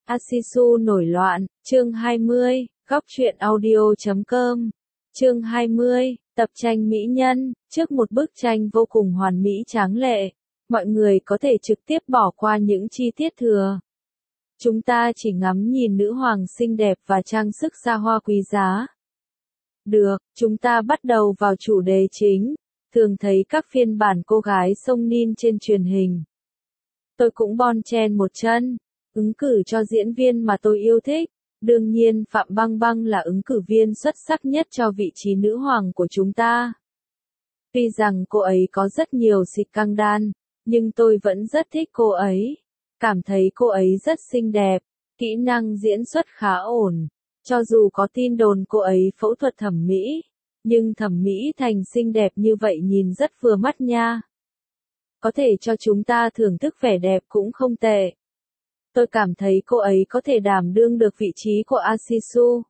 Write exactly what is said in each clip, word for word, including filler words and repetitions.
Asisu nổi loạn, chương hai mươi, góc truyện audio chấm com. Chương hai mươi, tập tranh mỹ nhân, trước một bức tranh vô cùng hoàn mỹ tráng lệ, mọi người có thể trực tiếp bỏ qua những chi tiết thừa. Chúng ta chỉ ngắm nhìn nữ hoàng xinh đẹp và trang sức xa hoa quý giá. Được, chúng ta bắt đầu vào chủ đề chính, thường thấy các phiên bản cô gái sông Nin trên truyền hình. Tôi cũng bon chen một chân, ứng cử cho diễn viên mà tôi yêu thích. Đương nhiên Phạm Băng Băng là ứng cử viên xuất sắc nhất cho vị trí nữ hoàng của chúng ta. Tuy rằng cô ấy có rất nhiều scandal, nhưng tôi vẫn rất thích cô ấy. Cảm thấy cô ấy rất xinh đẹp, kỹ năng diễn xuất khá ổn. Cho dù có tin đồn cô ấy phẫu thuật thẩm mỹ, nhưng thẩm mỹ thành xinh đẹp như vậy nhìn rất vừa mắt nha. Có thể cho chúng ta thưởng thức vẻ đẹp cũng không tệ. Tôi cảm thấy cô ấy có thể đảm đương được vị trí của Asisu.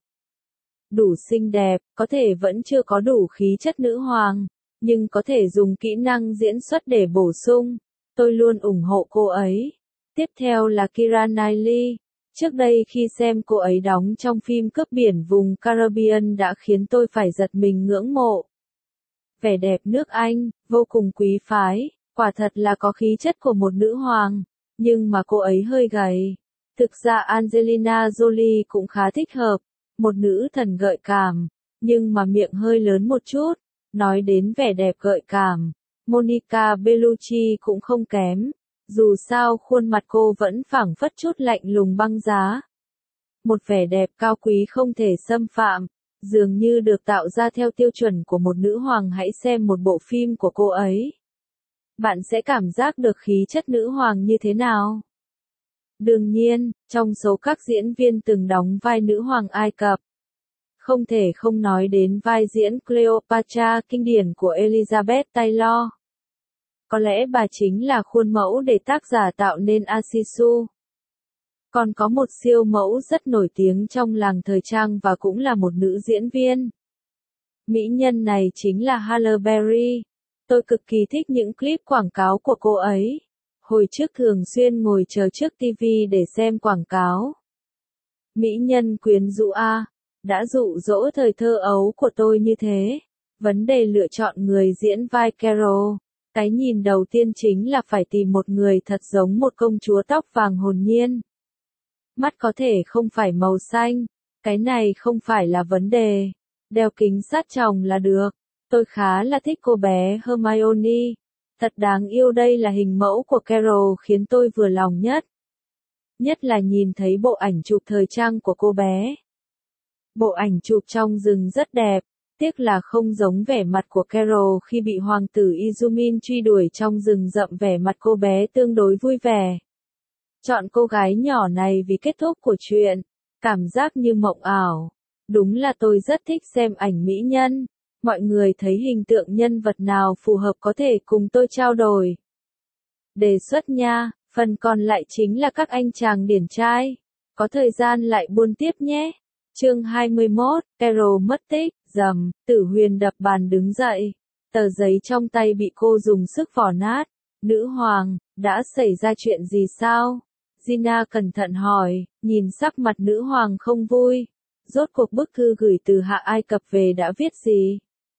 Đủ xinh đẹp, có thể vẫn chưa có đủ khí chất nữ hoàng, nhưng có thể dùng kỹ năng diễn xuất để bổ sung. Tôi luôn ủng hộ cô ấy. Tiếp theo là Keira Knightley. Trước đây khi xem cô ấy đóng trong phim Cướp biển vùng Caribbean đã khiến tôi phải giật mình ngưỡng mộ. Vẻ đẹp nước Anh, vô cùng quý phái, quả thật là có khí chất của một nữ hoàng. Nhưng mà cô ấy hơi gầy. Thực ra Angelina Jolie cũng khá thích hợp, một nữ thần gợi cảm, nhưng mà miệng hơi lớn một chút. Nói đến vẻ đẹp gợi cảm, Monica Bellucci cũng không kém. Dù sao khuôn mặt cô vẫn phảng phất chút lạnh lùng băng giá. Một vẻ đẹp cao quý không thể xâm phạm, dường như được tạo ra theo tiêu chuẩn của một nữ hoàng. Hãy xem một bộ phim của cô ấy. Bạn sẽ cảm giác được khí chất nữ hoàng như thế nào? Đương nhiên, trong số các diễn viên từng đóng vai nữ hoàng Ai Cập, không thể không nói đến vai diễn Cleopatra kinh điển của Elizabeth Taylor. Có lẽ bà chính là khuôn mẫu để tác giả tạo nên Asisu. Còn có một siêu mẫu rất nổi tiếng trong làng thời trang và cũng là một nữ diễn viên. Mỹ nhân này chính là Halle Berry. Tôi cực kỳ thích những clip quảng cáo của cô ấy. Hồi trước thường xuyên ngồi chờ trước ti vi để xem quảng cáo. Mỹ nhân quyến rũ a, đã dụ dỗ thời thơ ấu của tôi như thế. Vấn đề lựa chọn người diễn vai Carol, cái nhìn đầu tiên chính là phải tìm một người thật giống một công chúa tóc vàng hồn nhiên. Mắt có thể không phải màu xanh, cái này không phải là vấn đề. Đeo kính sát tròng là được. Tôi khá là thích cô bé Hermione. Thật đáng yêu, đây là hình mẫu của Carol khiến tôi vừa lòng nhất. Nhất là nhìn thấy bộ ảnh chụp thời trang của cô bé. Bộ ảnh chụp trong rừng rất đẹp, tiếc là không giống vẻ mặt của Carol khi bị hoàng tử Izumin truy đuổi trong rừng rậm. Vẻ mặt cô bé tương đối vui vẻ. Chọn cô gái nhỏ này vì kết thúc của chuyện, cảm giác như mộng ảo. Đúng là tôi rất thích xem ảnh mỹ nhân. Mọi người thấy hình tượng nhân vật nào phù hợp có thể cùng tôi trao đổi. Đề xuất nha, phần còn lại chính là các anh chàng điển trai. Có thời gian lại buôn tiếp nhé. Chương hai mươi mốt, Carol mất tích, rầm, Tử Huyền đập bàn đứng dậy. Tờ giấy trong tay bị cô dùng sức vò nát. Nữ hoàng, đã xảy ra chuyện gì sao? Gina cẩn thận hỏi, nhìn sắc mặt nữ hoàng không vui. Rốt cuộc bức thư gửi từ Hạ Ai Cập về đã viết gì?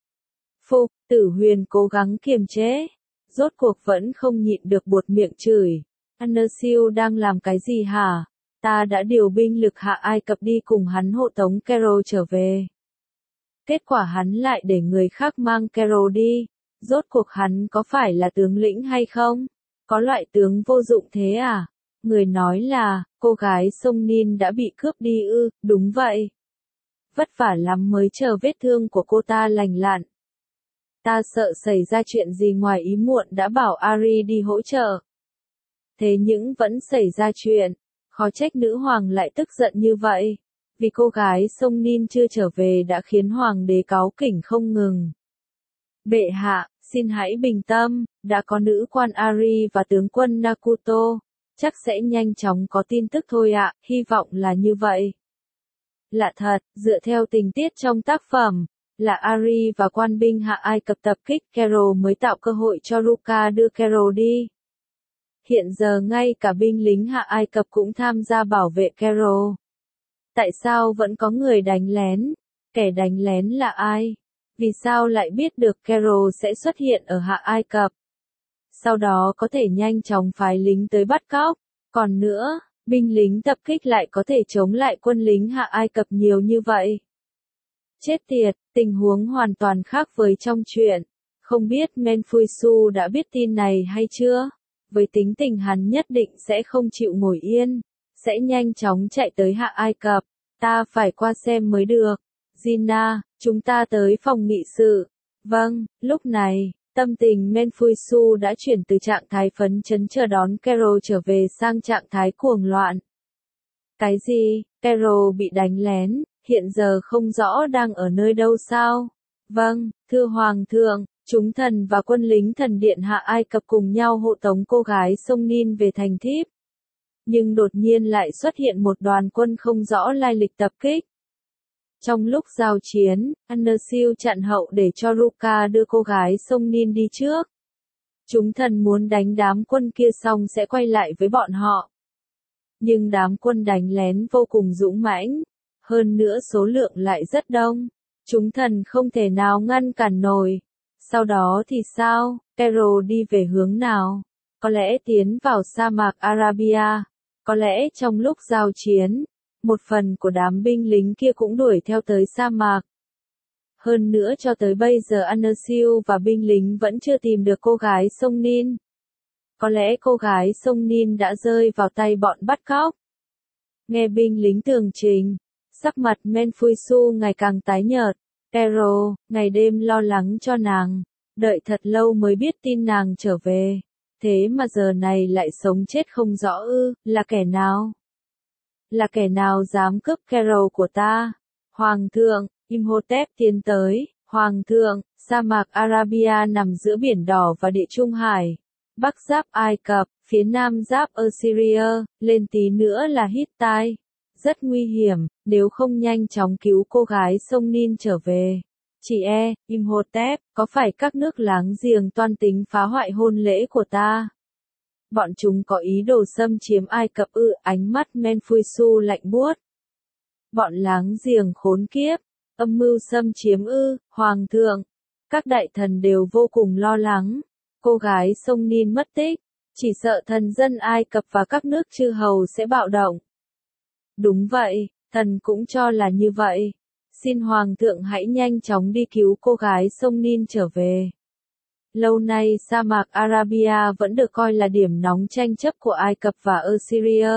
Phục, Tử Huyền cố gắng kiềm chế. Rốt cuộc vẫn không nhịn được buột miệng chửi. Annersill đang làm cái gì hả? Ta đã điều binh lực Hạ Ai Cập đi cùng hắn hộ tống Carol trở về. Kết quả hắn lại để người khác mang Carol đi. Rốt cuộc hắn có phải là tướng lĩnh hay không? Có loại tướng vô dụng thế à? Người nói là, cô gái sông Nin đã bị cướp đi ư, đúng vậy. Vất vả lắm mới chờ vết thương của cô ta lành lặn. Ta sợ xảy ra chuyện gì ngoài ý muộn đã bảo Ari đi hỗ trợ. Thế nhưng vẫn xảy ra chuyện, khó trách nữ hoàng lại tức giận như vậy. Vì cô gái sông Nin chưa trở về đã khiến hoàng đế cáu kỉnh không ngừng. Bệ hạ, xin hãy bình tâm, đã có nữ quan Ari và tướng quân Nakuto. Chắc sẽ nhanh chóng có tin tức thôi ạ, hy vọng là như vậy. Lạ thật, dựa theo tình tiết trong tác phẩm, là Ari và quan binh Hạ Ai Cập tập kích Carol mới tạo cơ hội cho Ruka đưa Carol đi. Hiện giờ ngay cả binh lính Hạ Ai Cập cũng tham gia bảo vệ Cairo. Tại sao vẫn có người đánh lén? Kẻ đánh lén là ai? Vì sao lại biết được Cairo sẽ xuất hiện ở Hạ Ai Cập? Sau đó có thể nhanh chóng phái lính tới bắt cóc. Còn nữa, binh lính tập kích lại có thể chống lại quân lính Hạ Ai Cập nhiều như vậy. Chết tiệt, tình huống hoàn toàn khác với trong truyện. Không biết Menfuisu đã biết tin này hay chưa? Với tính tình hắn nhất định sẽ không chịu ngồi yên, sẽ nhanh chóng chạy tới Hạ Ai Cập. Ta phải qua xem mới được. Gina, chúng ta tới phòng nghị sự. Vâng, lúc này, tâm tình Menfuisu đã chuyển từ trạng thái phấn chấn chờ đón Cairo trở về sang trạng thái cuồng loạn. Cái gì? Cairo bị đánh lén, hiện giờ không rõ đang ở nơi đâu sao? Vâng, thưa Hoàng thượng, chúng thần và quân lính thần điện Hạ Ai Cập cùng nhau hộ tống cô gái sông Nin về thành Thíp. Nhưng đột nhiên lại xuất hiện một đoàn quân không rõ lai lịch tập kích. Trong lúc giao chiến, Annersiu chặn hậu để cho Ruka đưa cô gái sông Nin đi trước. Chúng thần muốn đánh đám quân kia xong sẽ quay lại với bọn họ. Nhưng đám quân đánh lén vô cùng dũng mãnh, hơn nữa số lượng lại rất đông. Chúng thần không thể nào ngăn cản nổi. Sau đó thì sao? Cairo đi về hướng nào? Có lẽ tiến vào sa mạc Arabia. Có lẽ trong lúc giao chiến, một phần của đám binh lính kia cũng đuổi theo tới sa mạc. Hơn nữa cho tới bây giờ Annersiu và binh lính vẫn chưa tìm được cô gái sông Nin. Có lẽ cô gái sông Nin đã rơi vào tay bọn bắt cóc. Nghe binh lính tường trình, sắc mặt Menfuisu ngày càng tái nhợt. Cairo, ngày đêm lo lắng cho nàng, đợi thật lâu mới biết tin nàng trở về. Thế mà giờ này lại sống chết không rõ ư, là kẻ nào? Là kẻ nào dám cướp Cairo của ta? Hoàng thượng, Imhotep tiến tới. Hoàng thượng, sa mạc Arabia nằm giữa Biển Đỏ và Địa Trung Hải. Bắc giáp Ai Cập, phía nam giáp Assyria, lên tí nữa là Hittite. Rất nguy hiểm, nếu không nhanh chóng cứu cô gái sông Nin trở về. Chị e, Imhotep, có phải các nước láng giềng toan tính phá hoại hôn lễ của ta? Bọn chúng có ý đồ xâm chiếm Ai Cập ư? Ánh mắt Menfuisu lạnh buốt. Bọn láng giềng khốn kiếp, âm mưu xâm chiếm ư? Hoàng thượng, các đại thần đều vô cùng lo lắng. Cô gái sông Nin mất tích, chỉ sợ thần dân Ai Cập và các nước chư hầu sẽ bạo động. Đúng vậy, thần cũng cho là như vậy. Xin Hoàng thượng hãy nhanh chóng đi cứu cô gái sông Nin trở về. Lâu nay sa mạc Arabia vẫn được coi là điểm nóng tranh chấp của Ai Cập và Assyria.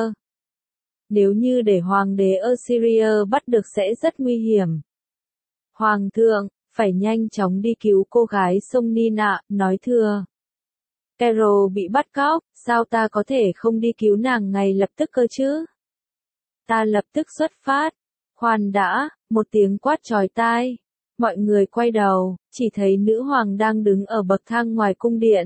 Nếu như để hoàng đế Assyria bắt được sẽ rất nguy hiểm. Hoàng thượng, phải nhanh chóng đi cứu cô gái sông Nin ạ, nói thưa. Cairo bị bắt cóc, sao ta có thể không đi cứu nàng ngay lập tức cơ chứ? Ta lập tức xuất phát. Khoan đã, một tiếng quát chói tai. Mọi người quay đầu, chỉ thấy nữ hoàng đang đứng ở bậc thang ngoài cung điện.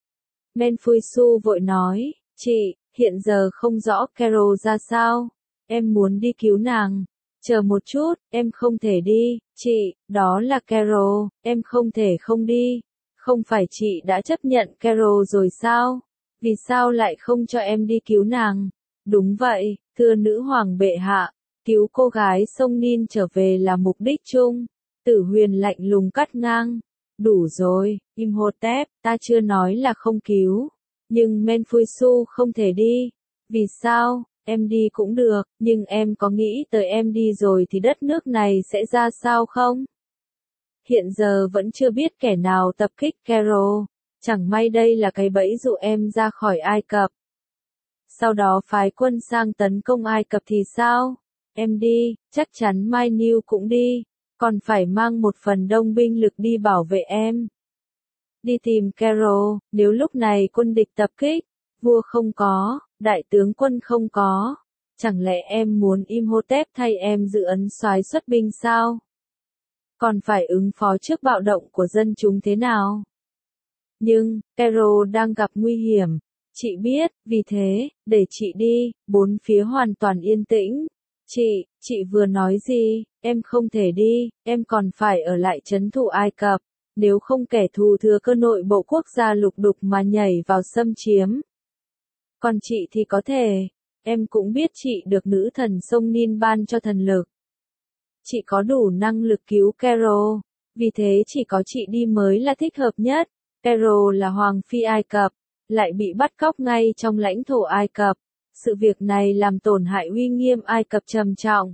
Menfuisu vội nói, chị, hiện giờ không rõ Cairo ra sao. Em muốn đi cứu nàng. Chờ một chút, em không thể đi, chị, đó là Cairo, em không thể không đi. Không phải chị đã chấp nhận Cairo rồi sao? Vì sao lại không cho em đi cứu nàng? Đúng vậy, thưa nữ hoàng bệ hạ, cứu cô gái sông Nin trở về là mục đích chung. Tử Huyền lạnh lùng cắt ngang. Đủ rồi, Imhotep, ta chưa nói là không cứu. Nhưng Menfuisu không thể đi. Vì sao? Em đi cũng được, nhưng em có nghĩ tới em đi rồi thì đất nước này sẽ ra sao không? Hiện giờ vẫn chưa biết kẻ nào tập kích Cairo. Chẳng may đây là cái bẫy dụ em ra khỏi Ai Cập. Sau đó phái quân sang tấn công Ai Cập thì sao? Em đi, chắc chắn Mai Niu cũng đi. Còn phải mang một phần đông binh lực đi bảo vệ em. Đi tìm Cairo, nếu lúc này quân địch tập kích, vua không có, đại tướng quân không có. Chẳng lẽ em muốn Imhotep thay em giữ ấn soái xuất binh sao? Còn phải ứng phó trước bạo động của dân chúng thế nào? Nhưng, Cairo đang gặp nguy hiểm. Chị biết, vì thế, để chị đi, bốn phía hoàn toàn yên tĩnh. Chị, chị vừa nói gì? Em không thể đi, em còn phải ở lại trấn thủ Ai Cập. Nếu không kẻ thù thừa cơ nội bộ quốc gia lục đục mà nhảy vào xâm chiếm. Còn chị thì có thể, em cũng biết chị được nữ thần sông Nin ban cho thần lực. Chị có đủ năng lực cứu Carol, vì thế chỉ có chị đi mới là thích hợp nhất. Carol là hoàng phi Ai Cập, lại bị bắt cóc ngay trong lãnh thổ Ai Cập. Sự việc này làm tổn hại uy nghiêm Ai Cập trầm trọng.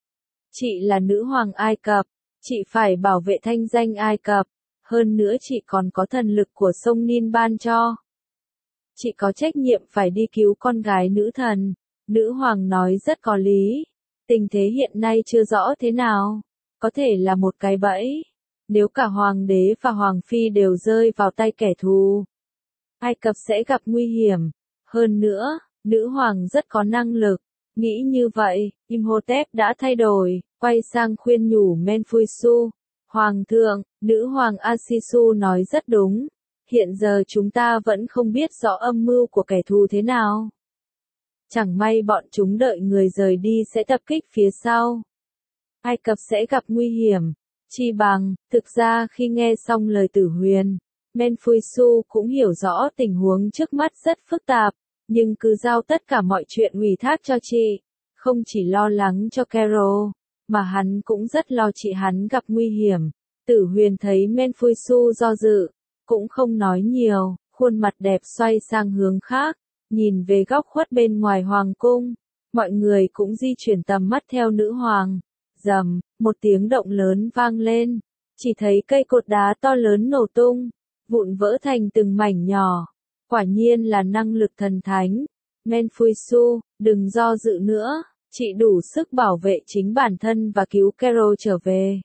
Chị là nữ hoàng Ai Cập, chị phải bảo vệ thanh danh Ai Cập, hơn nữa chị còn có thần lực của sông Nin ban cho. Chị có trách nhiệm phải đi cứu con gái nữ thần. Nữ hoàng nói rất có lý. Tình thế hiện nay chưa rõ thế nào. Có thể là một cái bẫy. Nếu cả hoàng đế và hoàng phi đều rơi vào tay kẻ thù, Ai Cập sẽ gặp nguy hiểm. Hơn nữa, nữ hoàng rất có năng lực. Nghĩ như vậy, Imhotep đã thay đổi, quay sang khuyên nhủ Menfuisu. Hoàng thượng, nữ hoàng Asisu nói rất đúng. Hiện giờ chúng ta vẫn không biết rõ âm mưu của kẻ thù thế nào. Chẳng may bọn chúng đợi người rời đi sẽ tập kích phía sau. Ai Cập sẽ gặp nguy hiểm. Chi bằng, thực ra khi nghe xong lời Tử Huyền, Menfuisu cũng hiểu rõ tình huống trước mắt rất phức tạp, nhưng cứ giao tất cả mọi chuyện ủy thác cho chị. Không chỉ lo lắng cho Carol, mà hắn cũng rất lo chị hắn gặp nguy hiểm. Tử Huyền thấy Menfuisu do dự, cũng không nói nhiều, khuôn mặt đẹp xoay sang hướng khác, nhìn về góc khuất bên ngoài hoàng cung. Mọi người cũng di chuyển tầm mắt theo nữ hoàng. Rầm, một tiếng động lớn vang lên, chỉ thấy cây cột đá to lớn nổ tung, vụn vỡ thành từng mảnh nhỏ. Quả nhiên là năng lực thần thánh. Menfuisu, đừng do dự nữa, chị đủ sức bảo vệ chính bản thân và cứu Carol trở về.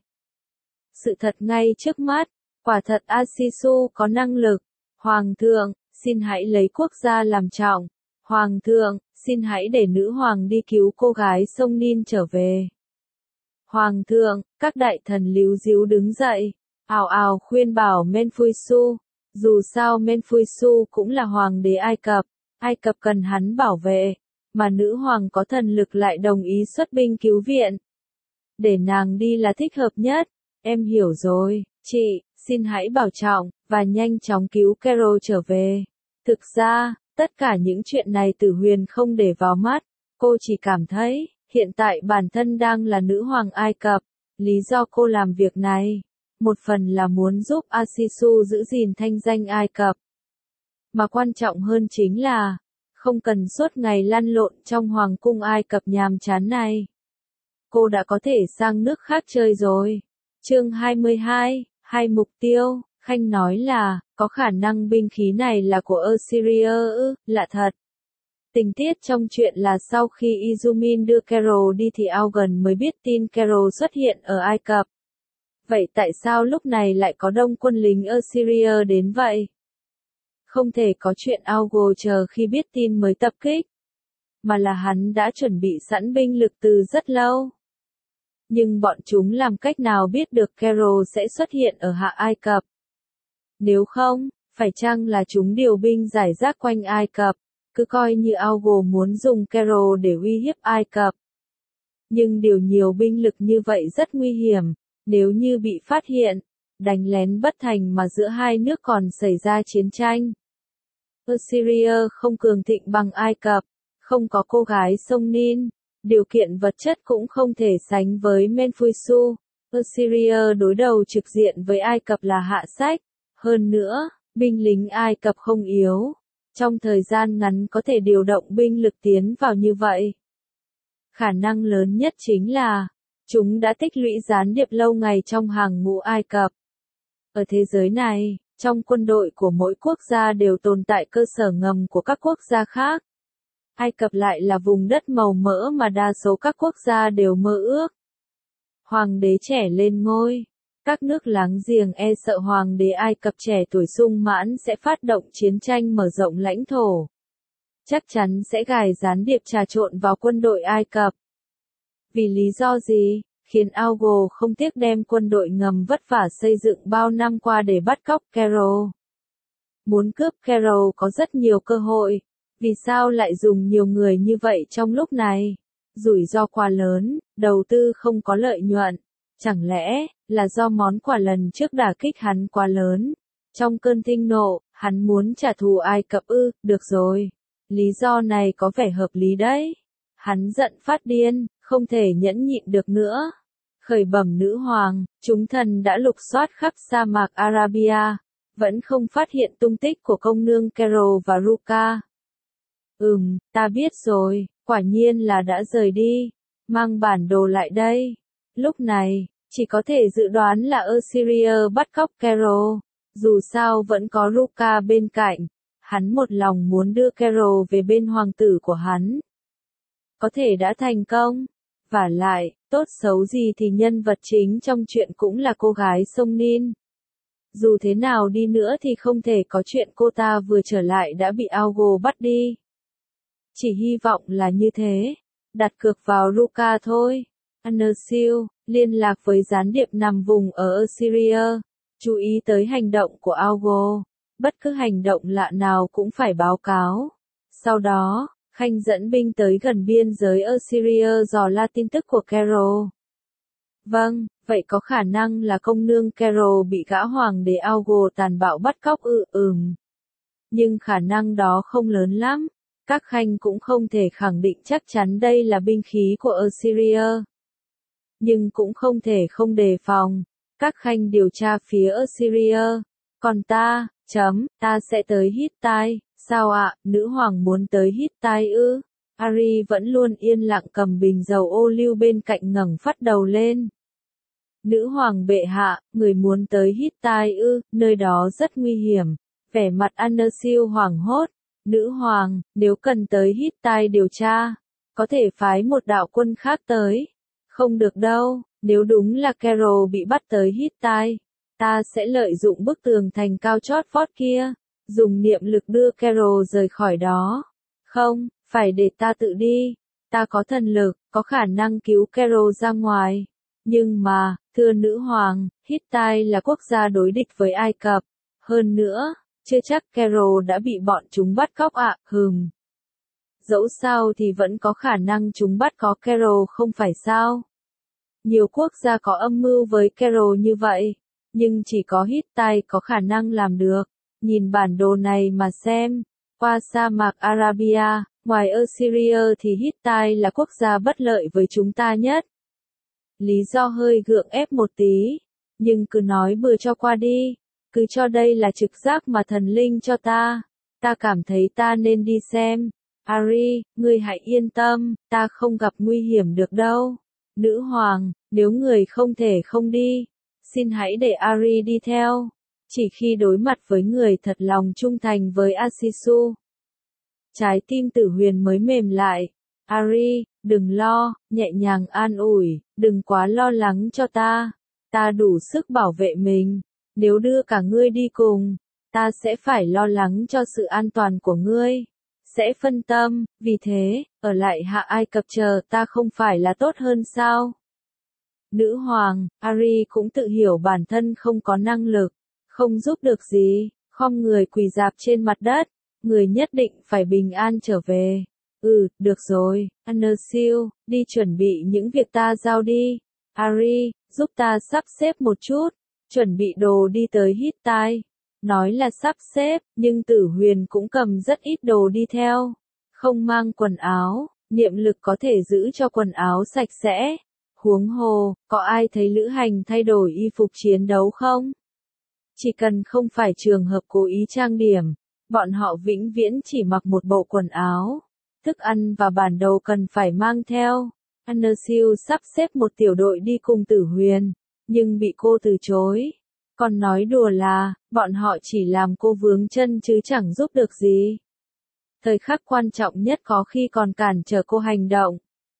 Sự thật ngay trước mắt, quả thật Asisu có năng lực. Hoàng thượng, xin hãy lấy quốc gia làm trọng. Hoàng thượng, xin hãy để nữ hoàng đi cứu cô gái sông Nin trở về. Hoàng thượng, các đại thần líu díu đứng dậy, ào ào khuyên bảo Menfuisu. Dù sao Menfuisu cũng là hoàng đế Ai Cập, Ai Cập cần hắn bảo vệ, mà nữ hoàng có thần lực lại đồng ý xuất binh cứu viện. Để nàng đi là thích hợp nhất. Em hiểu rồi, chị, xin hãy bảo trọng, và nhanh chóng cứu Carol trở về. Thực ra, tất cả những chuyện này Tử Huyền không để vào mắt, cô chỉ cảm thấy, hiện tại bản thân đang là nữ hoàng Ai Cập. Lý do cô làm việc này, một phần là muốn giúp Asisu giữ gìn thanh danh Ai Cập. Mà quan trọng hơn chính là, không cần suốt ngày lăn lộn trong hoàng cung Ai Cập nhàm chán này. Cô đã có thể sang nước khác chơi rồi. Chương hai mươi hai, hai mục tiêu. Khanh nói là, có khả năng binh khí này là của Assyria ư, lạ thật. Tình tiết trong chuyện là sau khi Izumin đưa Carol đi thì Augen mới biết tin Carol xuất hiện ở Ai Cập. Vậy tại sao lúc này lại có đông quân lính Assyria đến vậy? Không thể có chuyện Augen chờ khi biết tin mới tập kích, mà là hắn đã chuẩn bị sẵn binh lực từ rất lâu. Nhưng bọn chúng làm cách nào biết được Carol sẽ xuất hiện ở hạ Ai Cập? Nếu không, phải chăng là chúng điều binh rải rác quanh Ai Cập, cứ coi như Augen muốn dùng Carol để uy hiếp Ai Cập. Nhưng điều nhiều binh lực như vậy rất nguy hiểm, nếu như bị phát hiện, đánh lén bất thành mà giữa hai nước còn xảy ra chiến tranh. Assyria không cường thịnh bằng Ai Cập, không có cô gái sông Nin, điều kiện vật chất cũng không thể sánh với Menfuisu. Assyria đối đầu trực diện với Ai Cập là hạ sách. Hơn nữa, binh lính Ai Cập không yếu, trong thời gian ngắn có thể điều động binh lực tiến vào như vậy. Khả năng lớn nhất chính là, chúng đã tích lũy gián điệp lâu ngày trong hàng ngũ Ai Cập. Ở thế giới này, trong quân đội của mỗi quốc gia đều tồn tại cơ sở ngầm của các quốc gia khác. Ai Cập lại là vùng đất màu mỡ mà đa số các quốc gia đều mơ ước. Hoàng đế trẻ lên ngôi. Các nước láng giềng e sợ hoàng đế Ai Cập trẻ tuổi sung mãn sẽ phát động chiến tranh mở rộng lãnh thổ. Chắc chắn sẽ gài gián điệp trà trộn vào quân đội Ai Cập. Vì lý do gì, khiến Augen không tiếc đem quân đội ngầm vất vả xây dựng bao năm qua để bắt cóc Carol? Muốn cướp Carol có rất nhiều cơ hội, vì sao lại dùng nhiều người như vậy trong lúc này? Rủi ro quá lớn, đầu tư không có lợi nhuận. Chẳng lẽ, là do món quà lần trước đả kích hắn quá lớn? Trong cơn thịnh nộ, hắn muốn trả thù Ai Cập ư? Được rồi. Lý do này có vẻ hợp lý đấy. Hắn giận phát điên, không thể nhẫn nhịn được nữa. Khởi bẩm nữ hoàng, chúng thần đã lục soát khắp sa mạc Arabia, vẫn không phát hiện tung tích của công nương Carol và Ruka. Ừm, ta biết rồi, quả nhiên là đã rời đi. Mang bản đồ lại đây. Lúc này, chỉ có thể dự đoán là Assyria bắt cóc Carol. Dù sao vẫn có Ruka bên cạnh. Hắn một lòng muốn đưa Carol về bên hoàng tử của hắn. Có thể đã thành công. Vả lại, tốt xấu gì thì nhân vật chính trong chuyện cũng là cô gái sông Nin. Dù thế nào đi nữa thì không thể có chuyện cô ta vừa trở lại đã bị Augo bắt đi. Chỉ hy vọng là như thế. Đặt cược vào Ruka thôi. Annersil, liên lạc với gián điệp nằm vùng ở Assyria. Chú ý tới hành động của Augo. Bất cứ hành động lạ nào cũng phải báo cáo. Sau đó, Khanh dẫn binh tới gần biên giới Assyria dò la tin tức của Carol. Vâng, vậy có khả năng là công nương Carol bị gã hoàng đế Augo tàn bạo bắt cóc ư ừm. Nhưng khả năng đó không lớn lắm. Các Khanh cũng không thể khẳng định chắc chắn đây là binh khí của Assyria. Nhưng cũng không thể không đề phòng. Các Khanh điều tra phía Assyria. Còn ta, chấm, ta sẽ tới Hittite. Sao ạ, nữ hoàng muốn tới Hittite ư? Ari vẫn luôn yên lặng cầm bình dầu ô liu bên cạnh ngẩng phát đầu lên. Nữ hoàng bệ hạ, người muốn tới Hittite ư, nơi đó rất nguy hiểm. Vẻ mặt Annersil hoảng hốt. Nữ hoàng, nếu cần tới Hittite điều tra, có thể phái một đạo quân khác tới. Không được đâu, nếu đúng là Carol bị bắt tới Hittite, ta sẽ lợi dụng bức tường thành cao chót vót kia, dùng niệm lực đưa Carol rời khỏi đó. Không, phải để ta tự đi. Ta có thần lực, có khả năng cứu Carol ra ngoài. Nhưng mà, thưa nữ hoàng, Hittite là quốc gia đối địch với Ai Cập. Hơn nữa, chưa chắc Carol đã bị bọn chúng bắt cóc ạ, à, hừm. Dẫu sao thì vẫn có khả năng chúng bắt có Carol không phải sao? Nhiều quốc gia có âm mưu với Carol như vậy, nhưng chỉ có Hittite có khả năng làm được. Nhìn bản đồ này mà xem, qua sa mạc Arabia, ngoài Assyria thì Hittite là quốc gia bất lợi với chúng ta nhất. Lý do hơi gượng ép một tí, nhưng cứ nói bừa cho qua đi. Cứ cho đây là trực giác mà thần linh cho ta. Ta cảm thấy ta nên đi xem. Ari, ngươi hãy yên tâm, ta không gặp nguy hiểm được đâu. Nữ hoàng, nếu người không thể không đi, xin hãy để Ari đi theo. Chỉ khi đối mặt với người thật lòng trung thành với Asisu, trái tim Tử Huyền mới mềm lại. Ari, đừng lo, nhẹ nhàng an ủi, đừng quá lo lắng cho ta. Ta đủ sức bảo vệ mình. Nếu đưa cả ngươi đi cùng, ta sẽ phải lo lắng cho sự an toàn của ngươi. Sẽ phân tâm, vì thế, ở lại Hạ Ai Cập chờ ta không phải là tốt hơn sao? Nữ hoàng, Ari cũng tự hiểu bản thân không có năng lực, không giúp được gì, khom người quỳ rạp trên mặt đất, người nhất định phải bình an trở về. Ừ, được rồi, Annersil, đi chuẩn bị những việc ta giao đi. Ari, giúp ta sắp xếp một chút. Chuẩn bị đồ đi tới Hittite. Nói là sắp xếp, nhưng Tử Huyền cũng cầm rất ít đồ đi theo. Không mang quần áo, niệm lực có thể giữ cho quần áo sạch sẽ. Huống hồ, có ai thấy lữ hành thay đổi y phục chiến đấu không? Chỉ cần không phải trường hợp cố ý trang điểm, bọn họ vĩnh viễn chỉ mặc một bộ quần áo. Thức ăn và bản đồ cần phải mang theo. Annersil sắp xếp một tiểu đội đi cùng Tử Huyền, nhưng bị cô từ chối. Còn nói đùa là, bọn họ chỉ làm cô vướng chân chứ chẳng giúp được gì. Thời khắc quan trọng nhất có khi còn cản trở cô hành động.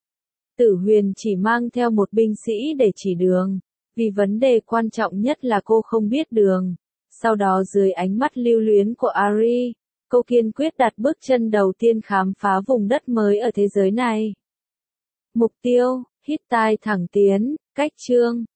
Tử Huyền chỉ mang theo một binh sĩ để chỉ đường, vì vấn đề quan trọng nhất là cô không biết đường. Sau đó dưới ánh mắt lưu luyến của Ari, cô kiên quyết đặt bước chân đầu tiên khám phá vùng đất mới ở thế giới này. Mục tiêu, Hittite thẳng tiến, cách chương